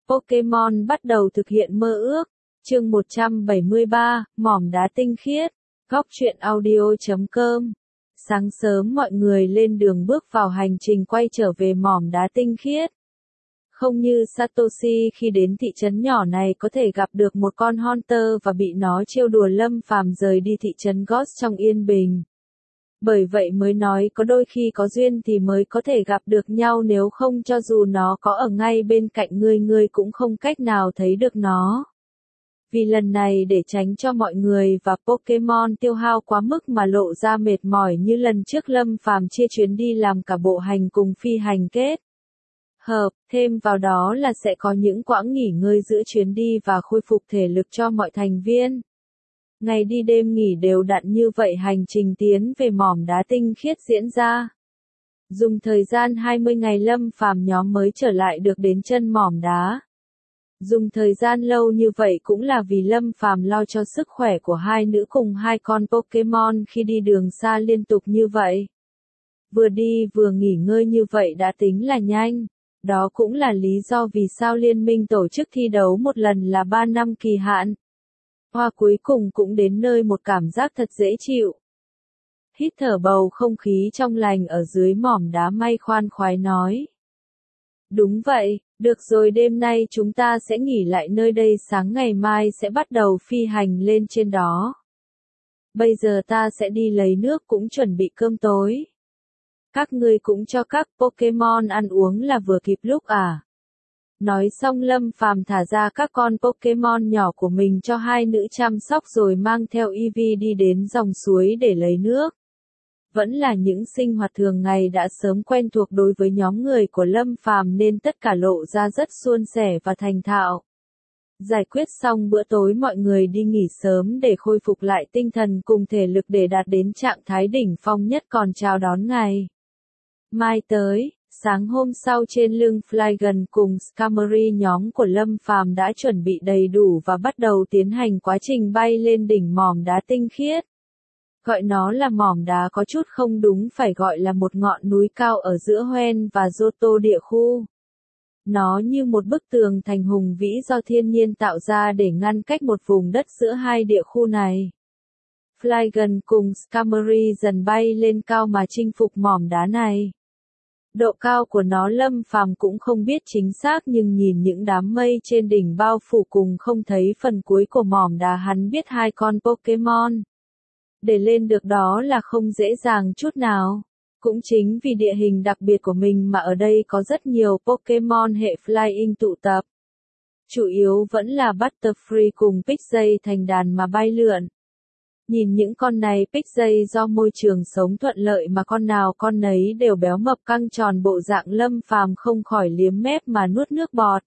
Pokemon bắt đầu thực hiện mơ ước. Chương 173, Mỏm đá tinh khiết. Góc truyện audio.com. Sáng sớm mọi người lên đường bước vào hành trình quay trở về mỏm đá tinh khiết. Không như Satoshi khi đến thị trấn nhỏ này có thể gặp được một con Haunter và bị nó trêu đùa, Lâm Phàm rời đi thị trấn Ghost trong yên bình. Bởi vậy mới nói có đôi khi có duyên thì mới có thể gặp được nhau, nếu không cho dù nó có ở ngay bên cạnh ngươi cũng không cách nào thấy được nó. Vì lần này để tránh cho mọi người và Pokemon tiêu hao quá mức mà lộ ra mệt mỏi như lần trước, Lâm Phàm chia chuyến đi làm cả bộ hành cùng phi hành kết hợp, thêm vào đó là sẽ có những quãng nghỉ ngơi giữa chuyến đi và khôi phục thể lực cho mọi thành viên. Ngày đi đêm nghỉ đều đặn như vậy, hành trình tiến về mỏm đá tinh khiết diễn ra. Dùng thời gian 20 ngày Lâm Phàm nhóm mới trở lại được đến chân mỏm đá. Dùng thời gian lâu như vậy cũng là vì Lâm Phàm lo cho sức khỏe của hai nữ cùng hai con Pokemon khi đi đường xa liên tục như vậy. Vừa đi vừa nghỉ ngơi như vậy đã tính là nhanh. Đó cũng là lý do vì sao liên minh tổ chức thi đấu một lần là 3 năm kỳ hạn. Hoa cuối cùng cũng đến nơi, một cảm giác thật dễ chịu. Hít thở bầu không khí trong lành ở dưới mỏm đá, May khoan khoái nói. Đúng vậy, được rồi, đêm nay chúng ta sẽ nghỉ lại nơi đây, sáng ngày mai sẽ bắt đầu phi hành lên trên đó. Bây giờ ta sẽ đi lấy nước cũng chuẩn bị cơm tối. Các ngươi cũng cho các Pokemon ăn uống là vừa kịp lúc à? Nói xong Lâm Phàm thả ra các con Pokemon nhỏ của mình cho hai nữ chăm sóc rồi mang theo Eevee đi đến dòng suối để lấy nước. Vẫn là những sinh hoạt thường ngày đã sớm quen thuộc đối với nhóm người của Lâm Phàm nên tất cả lộ ra rất suôn sẻ và thành thạo. Giải quyết xong bữa tối, mọi người đi nghỉ sớm để khôi phục lại tinh thần cùng thể lực để đạt đến trạng thái đỉnh phong nhất, còn chào đón ngày mai tới. Sáng hôm sau trên lưng Flygon cùng Skarmory, nhóm của Lâm Phàm đã chuẩn bị đầy đủ và bắt đầu tiến hành quá trình bay lên đỉnh mỏm đá tinh khiết. Gọi nó là mỏm đá có chút không đúng, phải gọi là một ngọn núi cao ở giữa Hoenn và Johto địa khu. Nó như một bức tường thành hùng vĩ do thiên nhiên tạo ra để ngăn cách một vùng đất giữa hai địa khu này. Flygon cùng Skarmory dần bay lên cao mà chinh phục mỏm đá này. Độ cao của nó Lâm Phàm cũng không biết chính xác, nhưng nhìn những đám mây trên đỉnh bao phủ cùng không thấy phần cuối của mỏm đá, hắn biết hai con Pokemon để lên được đó là không dễ dàng chút nào. Cũng chính vì địa hình đặc biệt của mình mà ở đây có rất nhiều Pokemon hệ Flying tụ tập. Chủ yếu vẫn là Butterfree cùng Pidgey thành đàn mà bay lượn. Nhìn những con này, Pidgey do môi trường sống thuận lợi mà con nào con nấy đều béo mập căng tròn bộ dạng, Lâm Phàm không khỏi liếm mép mà nuốt nước bọt.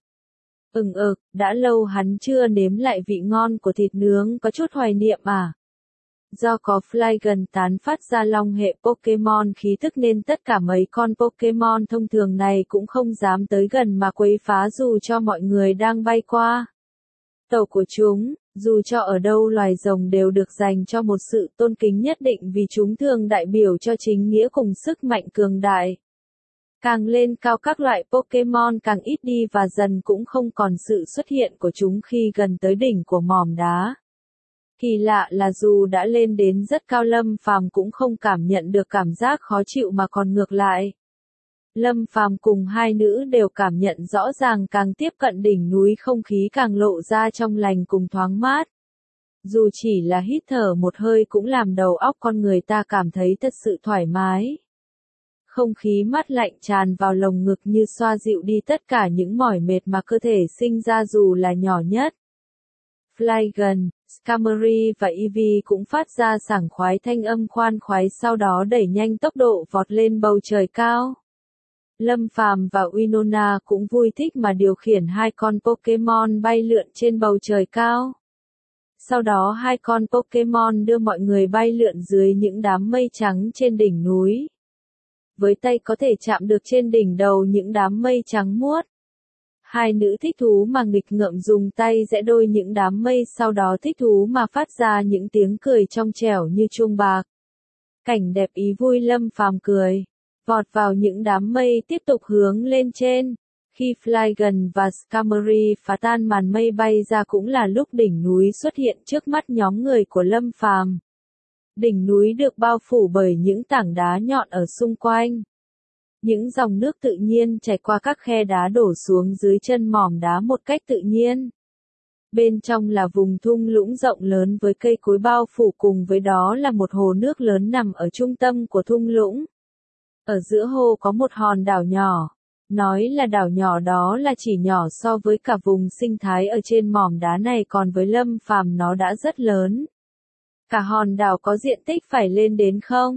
Đã lâu hắn chưa nếm lại vị ngon của thịt nướng, có chút hoài niệm à. Do có Flygon tán phát ra long hệ Pokemon khí thức nên tất cả mấy con Pokemon thông thường này cũng không dám tới gần mà quấy phá dù cho mọi người đang bay qua tàu của chúng. Dù cho ở đâu loài rồng đều được dành cho một sự tôn kính nhất định vì chúng thường đại biểu cho chính nghĩa cùng sức mạnh cường đại. Càng lên cao các loại Pokemon càng ít đi và dần cũng không còn sự xuất hiện của chúng khi gần tới đỉnh của mỏm đá. Kỳ lạ là dù đã lên đến rất cao, Lâm Phàm cũng không cảm nhận được cảm giác khó chịu mà còn ngược lại. Lâm Phàm cùng hai nữ đều cảm nhận rõ ràng càng tiếp cận đỉnh núi không khí càng lộ ra trong lành cùng thoáng mát. Dù chỉ là hít thở một hơi cũng làm đầu óc con người ta cảm thấy thật sự thoải mái. Không khí mát lạnh tràn vào lồng ngực như xoa dịu đi tất cả những mỏi mệt mà cơ thể sinh ra dù là nhỏ nhất. Flygon, Skarmory và Eevee cũng phát ra sảng khoái thanh âm khoan khoái, sau đó đẩy nhanh tốc độ vọt lên bầu trời cao. Lâm Phàm và Winona cũng vui thích mà điều khiển hai con Pokemon bay lượn trên bầu trời cao. Sau đó hai con Pokemon đưa mọi người bay lượn dưới những đám mây trắng trên đỉnh núi. Với tay có thể chạm được trên đỉnh đầu những đám mây trắng muốt. Hai nữ thích thú mà nghịch ngợm dùng tay giẽ đôi những đám mây, sau đó thích thú mà phát ra những tiếng cười trong trẻo như chuông bạc. Cảnh đẹp ý vui, Lâm Phàm cười. Vọt vào những đám mây tiếp tục hướng lên trên. Khi Flygon và Skarmory phá tan màn mây bay ra cũng là lúc đỉnh núi xuất hiện trước mắt nhóm người của Lâm Phàm. Đỉnh núi được bao phủ bởi những tảng đá nhọn ở xung quanh. Những dòng nước tự nhiên chảy qua các khe đá đổ xuống dưới chân mỏm đá một cách tự nhiên. Bên trong là vùng thung lũng rộng lớn với cây cối bao phủ, cùng với đó là một hồ nước lớn nằm ở trung tâm của thung lũng. Ở giữa hồ có một hòn đảo nhỏ. Nói là đảo nhỏ đó là chỉ nhỏ so với cả vùng sinh thái ở trên mỏm đá này, còn với Lâm Phàm nó đã rất lớn. Cả hòn đảo có diện tích phải lên đến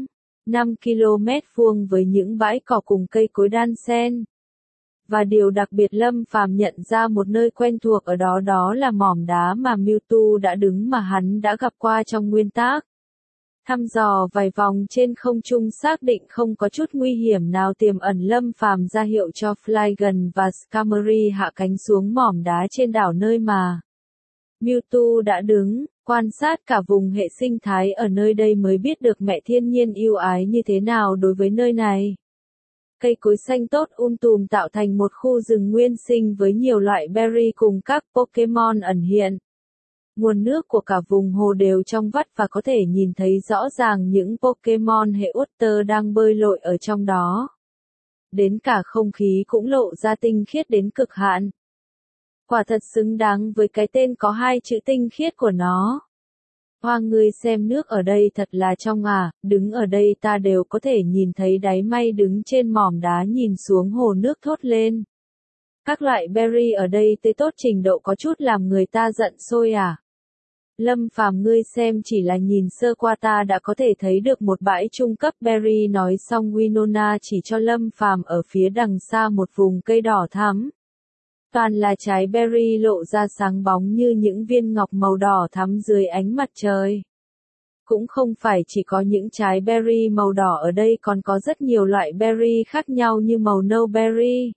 5 km vuông với những bãi cỏ cùng cây cối đan xen. Và điều đặc biệt Lâm Phàm nhận ra một nơi quen thuộc ở đó, đó là mỏm đá mà Mewtwo đã đứng mà hắn đã gặp qua trong nguyên tác. Thăm dò vài vòng trên không trung xác định không có chút nguy hiểm nào tiềm ẩn, Lâm Phàm ra hiệu cho Flygon và Skarmory hạ cánh xuống mỏm đá trên đảo nơi mà Mewtwo đã đứng, quan sát cả vùng hệ sinh thái ở nơi đây mới biết được mẹ thiên nhiên yêu ái như thế nào đối với nơi này. Cây cối xanh tốt tùm tạo thành một khu rừng nguyên sinh với nhiều loại berry cùng các Pokémon ẩn hiện. Nguồn nước của cả vùng hồ đều trong vắt và có thể nhìn thấy rõ ràng những Pokémon hệ Water đang bơi lội ở trong đó. Đến cả không khí cũng lộ ra tinh khiết đến cực hạn. Quả thật xứng đáng với cái tên có hai chữ tinh khiết của nó. Hoa, ngươi xem nước ở đây thật là trong à, đứng ở đây ta đều có thể nhìn thấy đáy may đứng trên mỏm đá nhìn xuống hồ nước thốt lên. Các loại berry ở đây tươi tốt trình độ có chút làm người ta giận sôi à. Lâm Phàm, ngươi xem, chỉ là nhìn sơ qua ta đã có thể thấy được một bãi trung cấp berry. Nói xong Winona chỉ cho Lâm Phàm ở phía đằng xa một vùng cây đỏ thắm. Toàn là trái berry lộ ra sáng bóng như những viên ngọc màu đỏ thắm dưới ánh mặt trời. Cũng không phải chỉ có những trái berry màu đỏ ở đây, còn có rất nhiều loại berry khác nhau như màu nâu berry,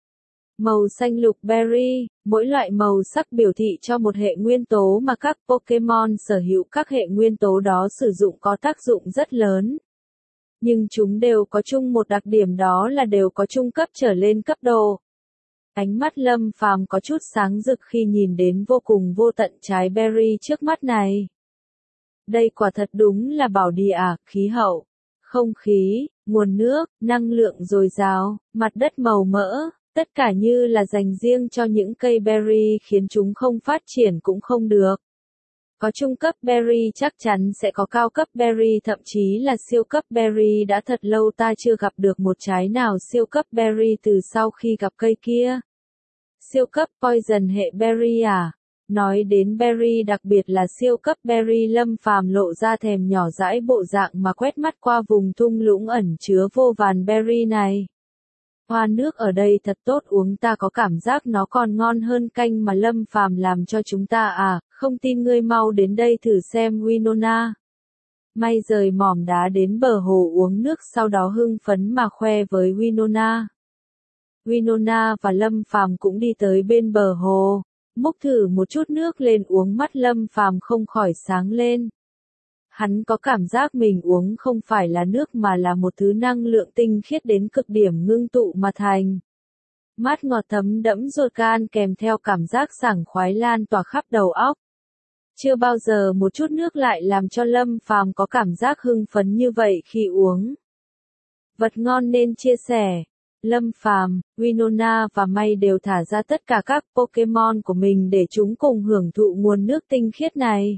màu xanh lục berry, mỗi loại màu sắc biểu thị cho một hệ nguyên tố mà các Pokémon sở hữu. Các hệ nguyên tố đó sử dụng có tác dụng rất lớn. Nhưng chúng đều có chung một đặc điểm, đó là đều có trung cấp trở lên cấp độ. Ánh mắt Lâm Phàm có chút sáng rực khi nhìn đến vô cùng vô tận trái berry trước mắt này. Đây quả thật đúng là bảo địa à, khí hậu, không khí, nguồn nước, năng lượng dồi dào, mặt đất màu mỡ, tất cả như là dành riêng cho những cây berry, khiến chúng không phát triển cũng không được. Có trung cấp berry chắc chắn sẽ có cao cấp berry, thậm chí là siêu cấp berry. Đã thật lâu ta chưa gặp được một trái nào siêu cấp berry từ sau khi gặp cây kia. Siêu cấp poison hệ berry à? Nói đến berry, đặc biệt là siêu cấp berry, Lâm Phàm lộ ra thèm nhỏ dãi bộ dạng mà quét mắt qua vùng thung lũng ẩn chứa vô vàn berry này. Hoa, nước ở đây thật tốt uống, ta có cảm giác nó còn ngon hơn canh mà Lâm Phàm làm cho chúng ta à, không tin ngươi mau đến đây thử xem. Winona May rời mỏm đá đến bờ hồ uống nước, sau đó hưng phấn mà khoe với Winona. Winona và Lâm Phàm cũng đi tới bên bờ hồ, múc thử một chút nước lên uống, mắt Lâm Phàm không khỏi sáng lên. Hắn có cảm giác mình uống không phải là nước mà là một thứ năng lượng tinh khiết đến cực điểm ngưng tụ mà thành. Mát ngọt thấm đẫm ruột gan kèm theo cảm giác sảng khoái lan tỏa khắp đầu óc. Chưa bao giờ một chút nước lại làm cho Lâm Phàm có cảm giác hưng phấn như vậy khi uống. Vật ngon nên chia sẻ. Lâm Phàm, Winona và May đều thả ra tất cả các Pokémon của mình để chúng cùng hưởng thụ nguồn nước tinh khiết này.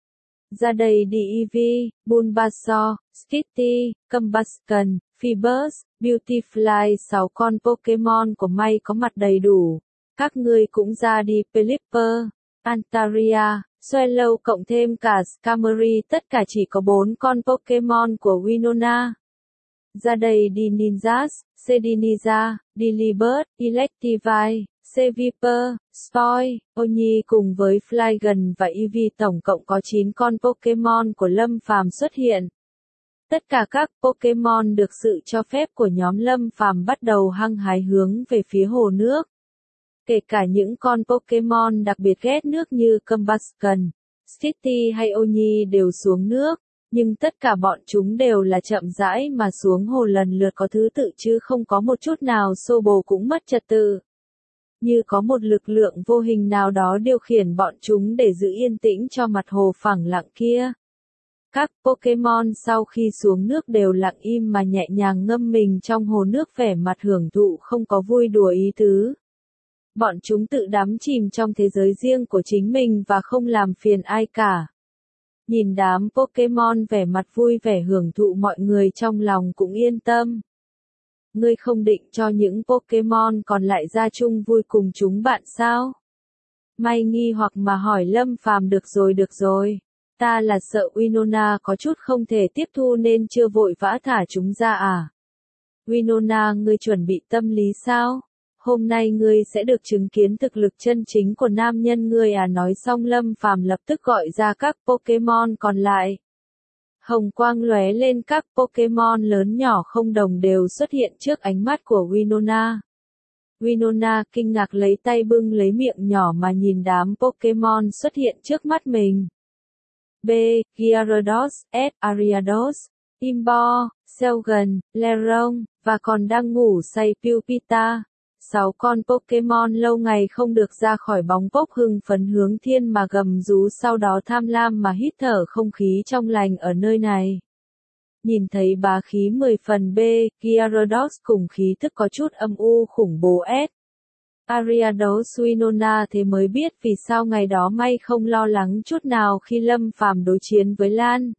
Ra đây đi Eevee, Bulbasaur, Skitty, Combusken, Phoebus, Beautifly, 6 con Pokémon của May có mặt đầy đủ. Các ngươi cũng ra đi Pelipper, Antaria, Swellow cộng thêm cả Skarmory, tất cả chỉ có 4 con Pokémon của Winona. Ra đây đi Ninjas, Sediniza, Delibird, Electivire, Seviper, Spoil, Oni cùng với Flygon và Eevee, tổng cộng có 9 con Pokémon của Lâm Phàm xuất hiện. Tất cả các Pokémon được sự cho phép của nhóm Lâm Phàm bắt đầu hăng hái hướng về phía hồ nước. Kể cả những con Pokémon đặc biệt ghét nước như Combusken, Skitty hay Oni đều xuống nước. Nhưng tất cả bọn chúng đều là chậm rãi mà xuống hồ, lần lượt có thứ tự chứ không có một chút nào xô bồ cũng mất trật tự. Như có một lực lượng vô hình nào đó điều khiển bọn chúng để giữ yên tĩnh cho mặt hồ phẳng lặng kia. Các Pokémon sau khi xuống nước đều lặng im mà nhẹ nhàng ngâm mình trong hồ nước vẻ mặt hưởng thụ không có vui đùa ý tứ. Bọn chúng tự đắm chìm trong thế giới riêng của chính mình và không làm phiền ai cả. Nhìn đám Pokémon vẻ mặt vui vẻ hưởng thụ mọi người trong lòng cũng yên tâm. Ngươi không định cho những Pokémon còn lại ra chung vui cùng chúng bạn sao? May nghi hoặc mà hỏi Lâm Phàm. Được rồi. Ta là sợ Winona có chút không thể tiếp thu nên chưa vội vã thả chúng ra à? Winona, ngươi chuẩn bị tâm lý sao? Hôm nay ngươi sẽ được chứng kiến thực lực chân chính của nam nhân ngươi à? Nói xong Lâm Phàm lập tức gọi ra các Pokémon còn lại. Hồng quang lóe lên, các Pokémon lớn nhỏ không đồng đều xuất hiện trước ánh mắt của Winona. Winona kinh ngạc lấy tay bưng lấy miệng nhỏ mà nhìn đám Pokémon xuất hiện trước mắt mình. B. Gyarados, S. Ariados, Imbo, Selgon, Lairon, và còn đang ngủ say Pupita. 6 con Pokémon lâu ngày không được ra khỏi bóng bốc hưng phấn hướng thiên mà gầm rú, sau đó tham lam mà hít thở không khí trong lành ở nơi này. Nhìn thấy bá khí 10 phần B, Gyarados cùng khí thức có chút âm u khủng bố S. Ariados Winona thế mới biết vì sao ngày đó may không lo lắng chút nào khi Lâm Phàm đối chiến với Lan.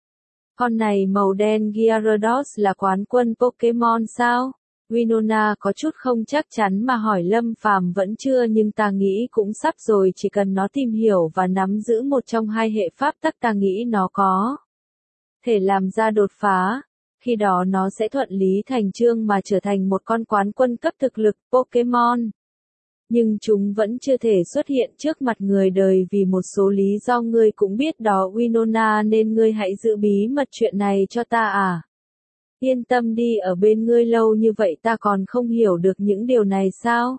Con này màu đen Gyarados là quán quân Pokémon sao? Winona có chút không chắc chắn mà hỏi Lâm Phàm. Vẫn chưa, nhưng ta nghĩ cũng sắp rồi, chỉ cần nó tìm hiểu và nắm giữ một trong hai hệ pháp tắc ta nghĩ nó có thể làm ra đột phá. Khi đó nó sẽ thuận lý thành chương mà trở thành một con quán quân cấp thực lực Pokémon. Nhưng chúng vẫn chưa thể xuất hiện trước mặt người đời vì một số lý do ngươi cũng biết đó Winona, nên ngươi hãy giữ bí mật chuyện này cho ta à. Yên tâm đi, ở bên ngươi lâu như vậy ta còn không hiểu được những điều này sao?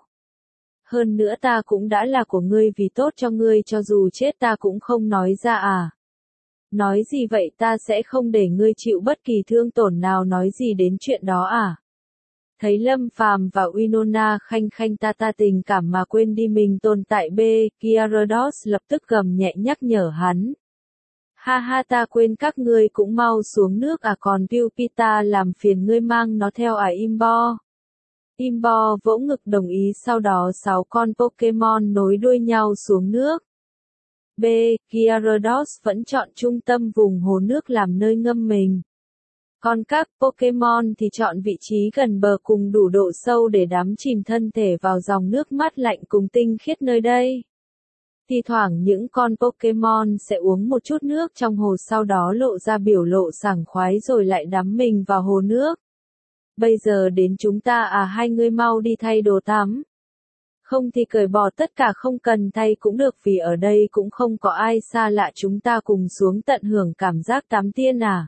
Hơn nữa ta cũng đã là của ngươi vì tốt cho ngươi, cho dù chết ta cũng không nói ra à. Nói gì vậy, ta sẽ không để ngươi chịu bất kỳ thương tổn nào, nói gì đến chuyện đó à? Thấy Lâm Phàm và Winona khanh khanh ta tình cảm mà quên đi mình tồn tại B, Gyarados lập tức gầm nhẹ nhắc nhở hắn. Ha ha, ta quên các ngươi cũng mau xuống nước à, còn Pupita làm phiền ngươi mang nó theo à? Imbo. Imbo vỗ ngực đồng ý, sau đó 6 con Pokémon nối đuôi nhau xuống nước. B. Gyarados vẫn chọn trung tâm vùng hồ nước làm nơi ngâm mình. Còn các Pokémon thì chọn vị trí gần bờ cùng đủ độ sâu để đắm chìm thân thể vào dòng nước mát lạnh cùng tinh khiết nơi đây. Thì thoảng những con Pokémon sẽ uống một chút nước trong hồ, sau đó lộ ra biểu lộ sảng khoái rồi lại đắm mình vào hồ nước. Bây giờ đến chúng ta à, hai ngươi mau đi thay đồ tắm. Không thì cởi bỏ tất cả, không cần thay cũng được vì ở đây cũng không có ai xa lạ, chúng ta cùng xuống tận hưởng cảm giác tắm tiên à.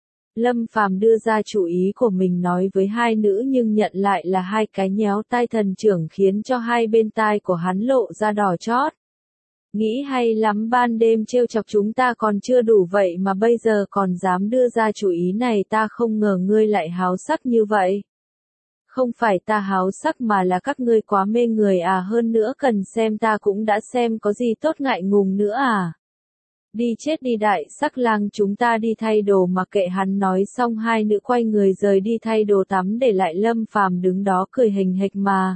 Lâm Phàm đưa ra chủ ý của mình nói với hai nữ nhưng nhận lại là hai cái nhéo tai thần trưởng khiến cho hai bên tai của hắn lộ ra đỏ chót. Nghĩ hay lắm, ban đêm trêu chọc chúng ta còn chưa đủ vậy mà bây giờ còn dám đưa ra chủ ý này, ta không ngờ ngươi lại háo sắc như vậy. Không phải ta háo sắc mà là các ngươi quá mê người à, hơn nữa cần xem ta cũng đã xem có gì tốt ngại ngùng nữa à. Đi chết đi đại sắc lang, chúng ta đi thay đồ mà kệ hắn. Nói xong hai nữ quay người rời đi thay đồ tắm, để lại Lâm Phàm đứng đó cười hình hệch mà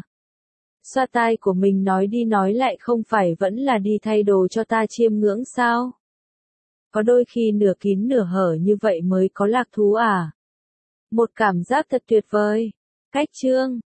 xoa tai của mình, nói đi nói lại không phải vẫn là đi thay đồ cho ta chiêm ngưỡng sao? Có đôi khi nửa kín nửa hở như vậy mới có lạc thú à. Một cảm giác thật tuyệt vời. Cách chương